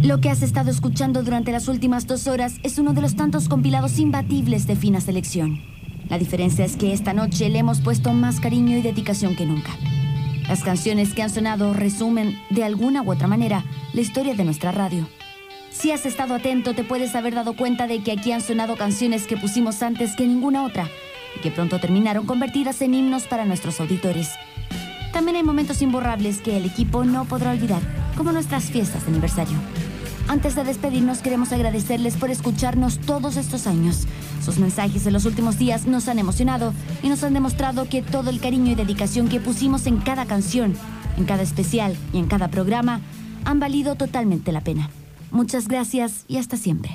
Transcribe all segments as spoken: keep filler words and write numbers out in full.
Lo que has estado escuchando durante las últimas dos horas es uno de los tantos compilados imbatibles de Fina Selección. La diferencia es que esta noche le hemos puesto más cariño y dedicación que nunca. Las canciones que han sonado resumen, de alguna u otra manera, la historia de nuestra radio. Si has estado atento, te puedes haber dado cuenta de que aquí han sonado canciones que pusimos antes que ninguna otra y que pronto terminaron convertidas en himnos para nuestros auditores. También hay momentos imborrables que el equipo no podrá olvidar, como nuestras fiestas de aniversario. Antes de despedirnos, queremos agradecerles por escucharnos todos estos años. Sus mensajes en los últimos días nos han emocionado y nos han demostrado que todo el cariño y dedicación que pusimos en cada canción, en cada especial y en cada programa han valido totalmente la pena. Muchas gracias y hasta siempre.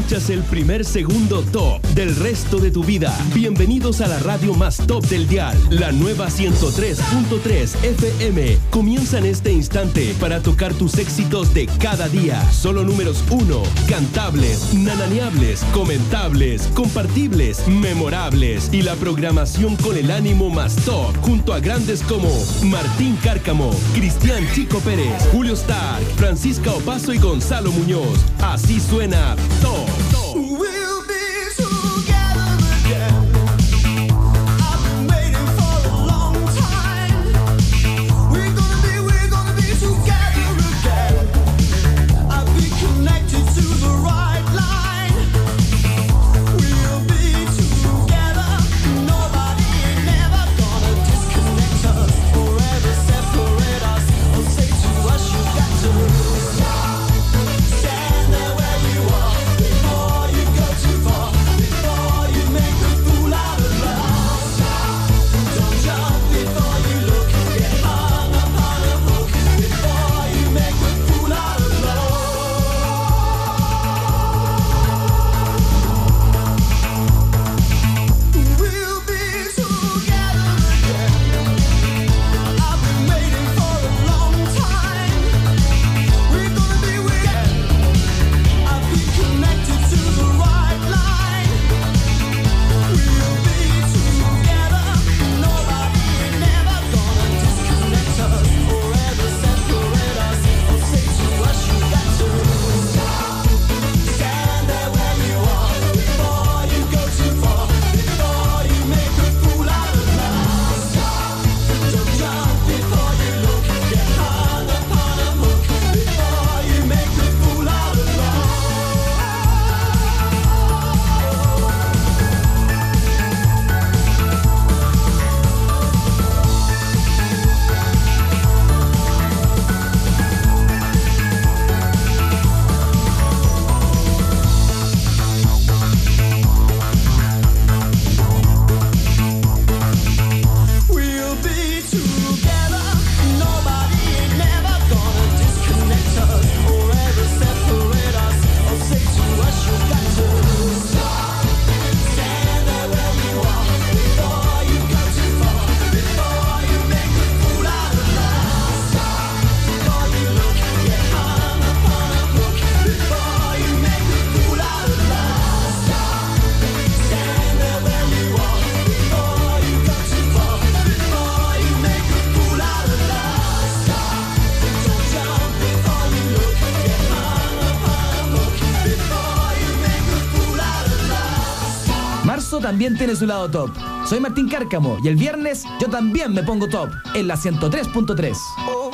Escuchas el primer segundo top del resto de tu vida. Bienvenidos a la radio más top del dial, la nueva ciento tres punto tres F M. Comienza en este instante para tocar tus éxitos de cada día. Solo números uno, cantables, nananeables, comentables, compartibles, memorables y la programación con el ánimo más top, junto a grandes como Martín Cárcamo, Cristian Chico Pérez, Julio Stark, Francisca Opaso y Gonzalo Muñoz. Así suena Top. Top. También tiene su lado top. Soy Martín Cárcamo y el viernes yo también me pongo top en la ciento tres punto tres.